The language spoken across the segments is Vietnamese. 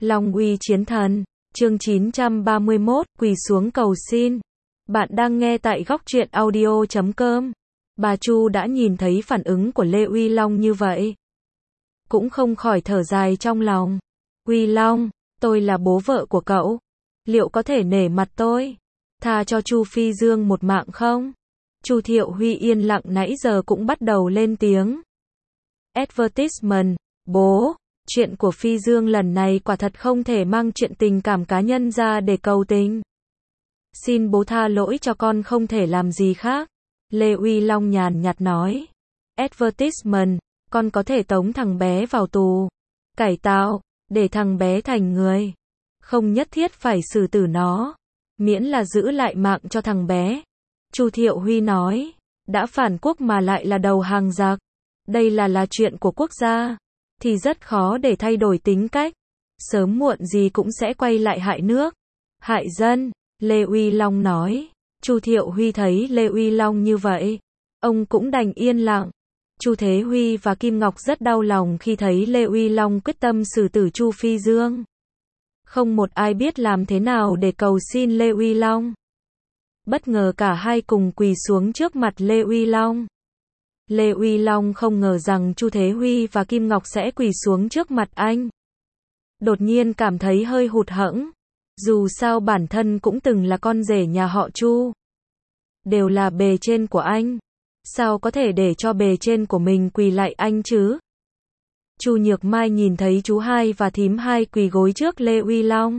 Long uy chiến thần, chương 931, quỳ xuống cầu xin. Bạn đang nghe tại góc truyện audio.com. Bà Chu đã nhìn thấy phản ứng của Lê Uy Long như vậy, cũng không khỏi thở dài trong lòng. Uy Long, tôi là bố vợ của cậu, liệu có thể nể mặt tôi, tha cho Chu Phi Dương một mạng không? Chu Thiệu Huy yên lặng nãy giờ cũng bắt đầu lên tiếng. Advertisement, bố, chuyện của Phi Dương lần này quả thật không thể mang chuyện tình cảm cá nhân ra để cầu tình. Xin bố tha lỗi cho con không thể làm gì khác. Lê Uy Long nhàn nhạt nói. Advertisement, con có thể tống thằng bé vào tù, cải tạo, để thằng bé thành người. Không nhất thiết phải xử tử nó, miễn là giữ lại mạng cho thằng bé. Chu Thiệu Huy nói, đã phản quốc mà lại là đầu hàng giặc. Đây là chuyện của quốc gia, thì rất khó để thay đổi tính cách. Sớm muộn gì cũng sẽ quay lại hại nước, hại dân. Lê Uy Long nói. Chu Thiệu Huy thấy Lê Uy Long như vậy, ông cũng đành yên lặng. Chu Thế Huy và Kim Ngọc rất đau lòng khi thấy Lê Uy Long quyết tâm xử tử Chu Phi Dương. Không một ai biết làm thế nào để cầu xin Lê Uy Long. Bất ngờ cả hai cùng quỳ xuống trước mặt Lê Uy Long. Lê Uy Long không ngờ rằng Chu Thế Huy và Kim Ngọc sẽ quỳ xuống trước mặt anh. Đột nhiên cảm thấy hơi hụt hẫng. Dù sao bản thân cũng từng là con rể nhà họ Chu, đều là bề trên của anh, sao có thể để cho bề trên của mình quỳ lại anh chứ? Chu Nhược Mai nhìn thấy chú hai và thím hai quỳ gối trước Lê Uy Long,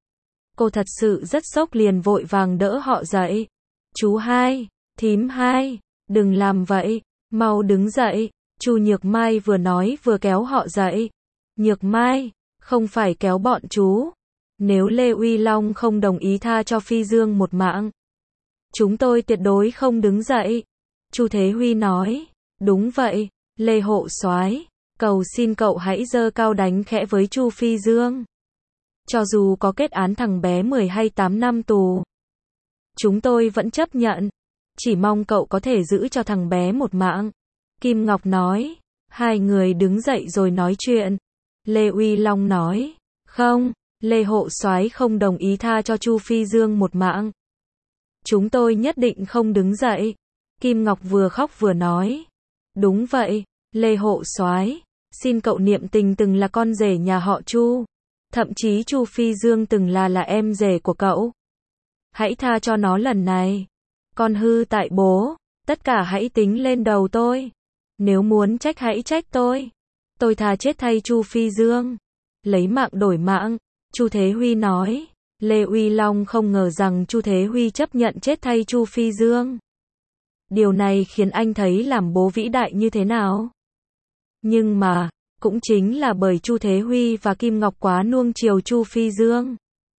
cô thật sự rất sốc, liền vội vàng đỡ họ dậy. Chú hai, thím hai, đừng làm vậy, mau đứng dậy. Chu Nhược Mai vừa nói vừa kéo họ dậy. Nhược Mai, không phải kéo bọn chú. Nếu Lê Uy Long không đồng ý tha cho Phi Dương một mạng, chúng tôi tuyệt đối không đứng dậy. Chu Thế Huy nói. Đúng vậy, Lê Hộ Soái, cầu xin cậu hãy giơ cao đánh khẽ với Chu Phi Dương. Cho dù có kết án thằng bé 10 hay 8 năm tù, chúng tôi vẫn chấp nhận. Chỉ mong cậu có thể giữ cho thằng bé một mạng. Kim Ngọc nói. Hai người đứng dậy rồi nói chuyện. Lê Uy Long nói. Không, Lê Hộ Soái không đồng ý tha cho Chu Phi Dương một mạng, chúng tôi nhất định không đứng dậy. Kim Ngọc vừa khóc vừa nói. Đúng vậy, Lê Hộ Soái, xin cậu niệm tình từng là con rể nhà họ Chu, thậm chí Chu Phi Dương từng là em rể của cậu. Hãy tha cho nó lần này. Con hư tại bố, tất cả hãy tính lên đầu tôi. Nếu muốn trách hãy trách tôi. Tôi thà chết thay Chu Phi Dương, lấy mạng đổi mạng. Chu Thế Huy nói. Lê Uy Long không ngờ rằng Chu Thế Huy chấp nhận chết thay Chu Phi Dương. Điều này khiến anh thấy làm bố vĩ đại như thế nào. Nhưng mà, cũng chính là bởi Chu Thế Huy và Kim Ngọc quá nuông chiều Chu Phi Dương,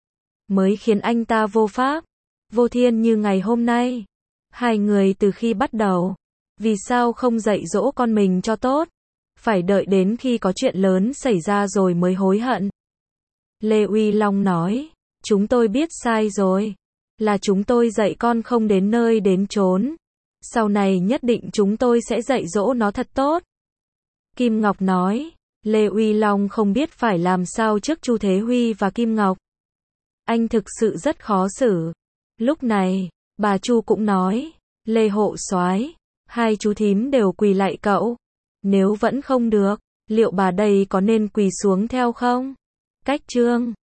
mới khiến anh ta vô pháp, vô thiên như ngày hôm nay. Hai người từ khi bắt đầu, vì sao không dạy dỗ con mình cho tốt, phải đợi đến khi có chuyện lớn xảy ra rồi mới hối hận. Lê Uy Long nói, chúng tôi biết sai rồi, là chúng tôi dạy con không đến nơi đến chốn. Sau này nhất định chúng tôi sẽ dạy dỗ nó thật tốt. Kim Ngọc nói, Lê Uy Long không biết phải làm sao trước Chu Thế Huy và Kim Ngọc. Anh thực sự rất khó xử. Lúc này, bà Chu cũng nói, Lê Hộ Soái, hai chú thím đều quỳ lại cậu. Nếu vẫn không được, liệu bà đây có nên quỳ xuống theo không? Cách chương